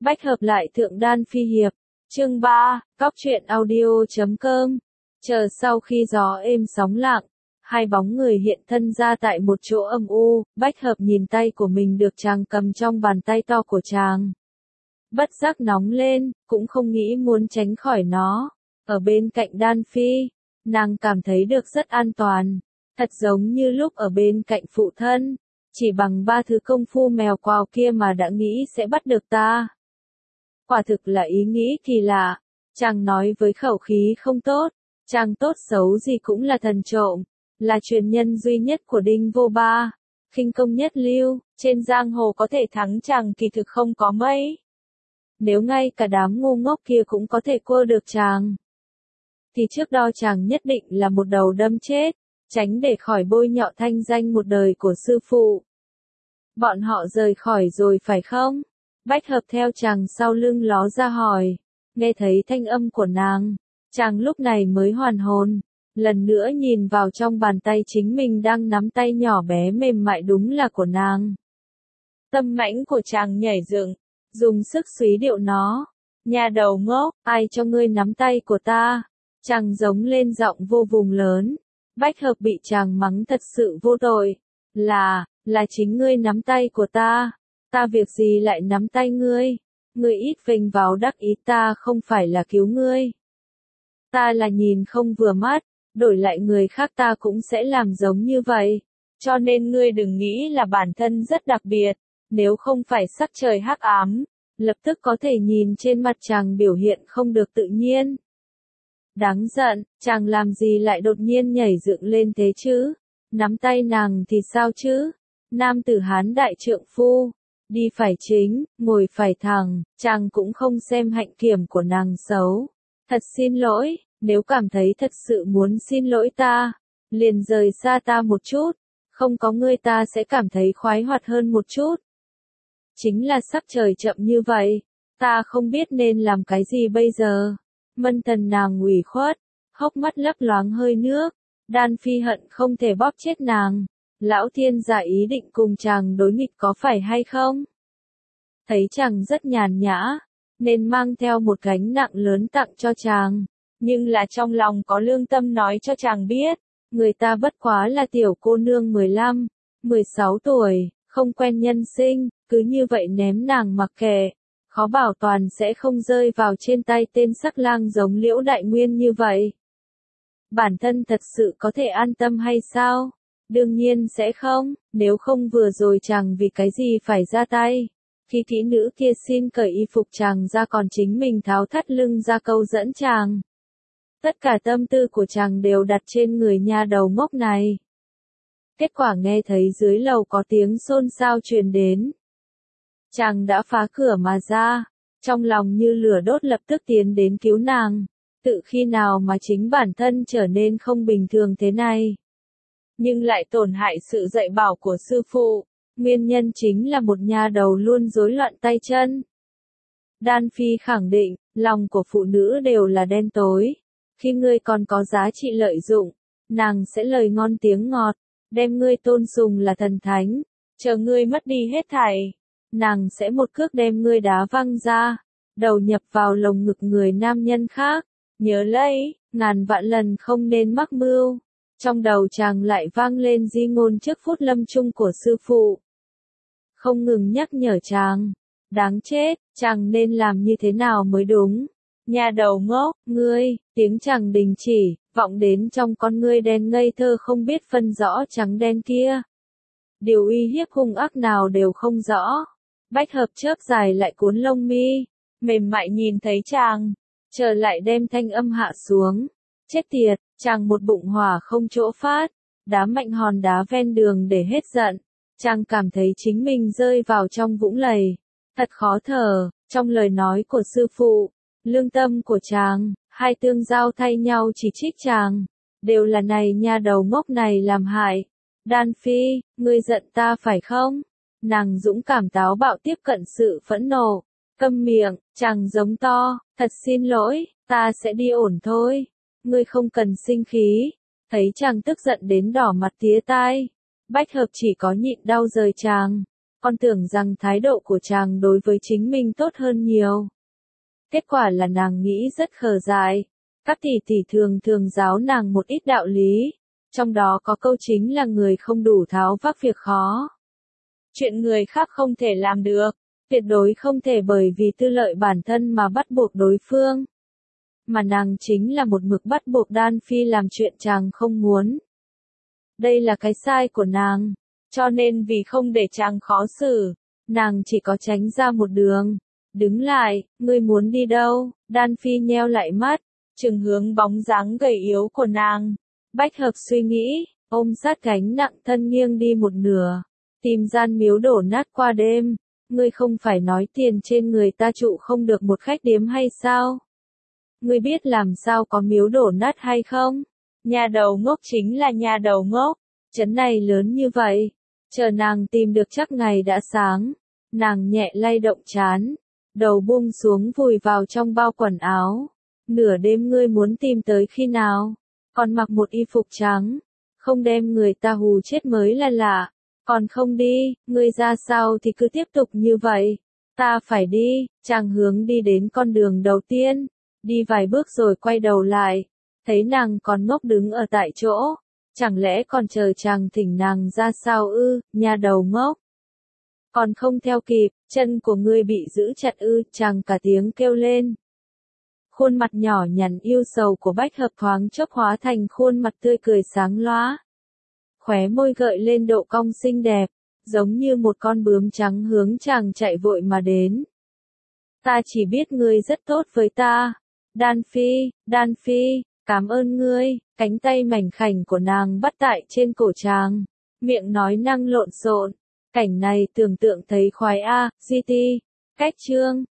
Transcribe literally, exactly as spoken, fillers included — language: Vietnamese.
Bách hợp lại thượng đan phi hiệp. Chương ba, Cóc truyện audio chấm com. Chờ sau khi gió êm sóng lặng, hai bóng người hiện thân ra tại một chỗ âm u, Bách hợp nhìn tay của mình được chàng cầm trong bàn tay to của chàng. Bất giác nóng lên, cũng không nghĩ muốn tránh khỏi nó. Ở bên cạnh đan phi, nàng cảm thấy được rất an toàn, thật giống như lúc ở bên cạnh phụ thân. Chỉ bằng ba thứ công phu mèo quào kia mà đã nghĩ sẽ bắt được ta. Quả thực là ý nghĩ kỳ lạ. Chàng nói với khẩu khí không tốt, chàng tốt xấu gì cũng là thần trộm, là truyền nhân duy nhất của Đinh Vô Ba, khinh công nhất lưu, trên giang hồ có thể thắng chàng kỳ thực không có mấy. Nếu ngay cả đám ngu ngốc kia cũng có thể cua được chàng, thì trước đó chàng nhất định là một đầu đâm chết, tránh để khỏi bôi nhọ thanh danh một đời của sư phụ. Bọn họ rời khỏi rồi phải không? Bách hợp theo chàng sau lưng ló ra hỏi, nghe thấy thanh âm của nàng, chàng lúc này mới hoàn hồn, lần nữa nhìn vào trong bàn tay chính mình đang nắm tay nhỏ bé mềm mại đúng là của nàng. Tâm mãnh của chàng nhảy dựng, dùng sức súy điệu nó, nhà đầu ngốc, ai cho ngươi nắm tay của ta? Chàng giống lên giọng vô vùng lớn. Bách hợp bị chàng mắng thật sự vô tội, là, là chính ngươi nắm tay của ta, ta việc gì lại nắm tay ngươi, ngươi ít vênh vào đắc ý, ta không phải là cứu ngươi. Ta là nhìn không vừa mắt, đổi lại người khác ta cũng sẽ làm giống như vậy, cho nên ngươi đừng nghĩ là bản thân rất đặc biệt, nếu không phải sắc trời hắc ám, lập tức có thể nhìn trên mặt chàng biểu hiện không được tự nhiên. Đáng giận, chàng làm gì lại đột nhiên nhảy dựng lên thế chứ? Nắm tay nàng thì sao chứ? Nam tử Hán đại trượng phu, đi phải chính, ngồi phải thẳng, chàng cũng không xem hạnh kiểm của nàng xấu. Thật xin lỗi, nếu cảm thấy thật sự muốn xin lỗi ta, liền rời xa ta một chút, không có ngươi ta sẽ cảm thấy khoái hoạt hơn một chút. Chính là sắc trời chậm như vậy, ta không biết nên làm cái gì bây giờ. Mân thần nàng ủy khuất, hốc mắt lấp loáng hơi nước, đan phi hận không thể bóp chết nàng. Lão thiên giả ý định cùng chàng đối nghịch có phải hay không? Thấy chàng rất nhàn nhã, nên mang theo một gánh nặng lớn tặng cho chàng, nhưng là trong lòng có lương tâm nói cho chàng biết, người ta bất quá là tiểu cô nương mười lăm, mười sáu tuổi, không quen nhân sinh, cứ như vậy ném nàng mặc kệ. Khó bảo toàn sẽ không rơi vào trên tay tên sắc lang giống Liễu Đại Nguyên như vậy. Bản thân thật sự có thể an tâm hay sao? Đương nhiên sẽ không, nếu không vừa rồi chàng vì cái gì phải ra tay. Khi kỹ nữ kia xin cởi y phục chàng ra còn chính mình tháo thắt lưng ra câu dẫn chàng. Tất cả tâm tư của chàng đều đặt trên người nha đầu ngốc này. Kết quả nghe thấy dưới lầu có tiếng xôn xao truyền đến. Chàng đã phá cửa mà ra, trong lòng như lửa đốt lập tức tiến đến cứu nàng. Tự khi nào mà chính bản thân trở nên không bình thường thế này, nhưng lại tổn hại sự dạy bảo của sư phụ, nguyên nhân chính là một nha đầu luôn rối loạn tay chân. Đan phi khẳng định, lòng của phụ nữ đều là đen tối, khi ngươi còn có giá trị lợi dụng, nàng sẽ lời ngon tiếng ngọt, đem ngươi tôn sùng là thần thánh, chờ ngươi mất đi hết thảy. Nàng sẽ một cước đem ngươi đá văng ra, đầu nhập vào lồng ngực người nam nhân khác. Nhớ lấy, ngàn vạn lần không nên mắc mưu. Trong đầu chàng lại vang lên di ngôn trước phút lâm chung của sư phụ. Không ngừng nhắc nhở chàng. Đáng chết, chàng nên làm như thế nào mới đúng. Nhà đầu ngốc, ngươi, tiếng chàng đình chỉ, vọng đến trong con ngươi đen ngây thơ không biết phân rõ trắng đen kia. Điều uy hiếp hung ác nào đều không rõ. Bách hợp chớp dài lại cuốn lông mi, mềm mại nhìn thấy chàng, trở lại đem thanh âm hạ xuống. Chết tiệt, chàng một bụng hỏa không chỗ phát, đá mạnh hòn đá ven đường để hết giận. Chàng cảm thấy chính mình rơi vào trong vũng lầy, thật khó thở. Trong lời nói của sư phụ, lương tâm của chàng, hai tương giao thay nhau chỉ trích chàng, đều là này nha đầu ngốc này làm hại. Đan phi, ngươi giận ta phải không? Nàng dũng cảm táo bạo tiếp cận sự phẫn nộ. Câm miệng, chàng giống to, thật xin lỗi, ta sẽ đi ổn thôi. Ngươi không cần sinh khí. Thấy chàng tức giận đến đỏ mặt tía tai, Bách hợp chỉ có nhịn đau rời chàng. Con tưởng rằng thái độ của chàng đối với chính mình tốt hơn nhiều. Kết quả là nàng nghĩ rất khờ dại. Các tỷ tỷ thường thường giáo nàng một ít đạo lý. Trong đó có câu chính là người không đủ tháo vác việc khó. Chuyện người khác không thể làm được, tuyệt đối không thể bởi vì tư lợi bản thân mà bắt buộc đối phương. Mà nàng chính là một mực bắt buộc Đan Phi làm chuyện chàng không muốn. Đây là cái sai của nàng, cho nên vì không để chàng khó xử, nàng chỉ có tránh ra một đường. Đứng lại, ngươi muốn đi đâu? Đan Phi nheo lại mắt, chừng hướng bóng dáng gầy yếu của nàng. Bách hợp suy nghĩ, ôm sát gánh nặng thân nghiêng đi một nửa, tìm gian miếu đổ nát qua đêm. Ngươi không phải nói tiền trên người ta trụ không được một khách điếm hay sao? Ngươi biết làm sao có miếu đổ nát hay không? Nhà đầu ngốc chính là nhà đầu ngốc. Trấn này lớn như vậy, chờ nàng tìm được chắc ngày đã sáng. Nàng nhẹ lay động trán, đầu buông xuống vùi vào trong bao quần áo. Nửa đêm ngươi muốn tìm tới khi nào? Còn mặc một y phục trắng, không đem người ta hù chết mới là lạ. Còn không đi, ngươi ra sao thì cứ tiếp tục như vậy. Ta phải đi. Chàng hướng đi đến con đường đầu tiên, đi vài bước rồi quay đầu lại, thấy nàng còn ngốc đứng ở tại chỗ. Chẳng lẽ còn chờ chàng thỉnh nàng ra sao ư? Nhà đầu ngốc. Còn không theo kịp, chân của ngươi bị giữ chặt ư? Chàng cả tiếng kêu lên. Khuôn mặt nhỏ nhắn yêu sầu của Bách Hợp thoáng chốc hóa thành khuôn mặt tươi cười sáng lóa. Khóe môi gợi lên độ cong xinh đẹp, giống như một con bướm trắng hướng chàng chạy vội mà đến. Ta chỉ biết ngươi rất tốt với ta. Đan Phi, Đan Phi, cảm ơn ngươi. Cánh tay mảnh khảnh của nàng bắt tại trên cổ chàng, miệng nói năng lộn xộn. Cảnh này tưởng tượng thấy khoái a, gi ti. Cách chương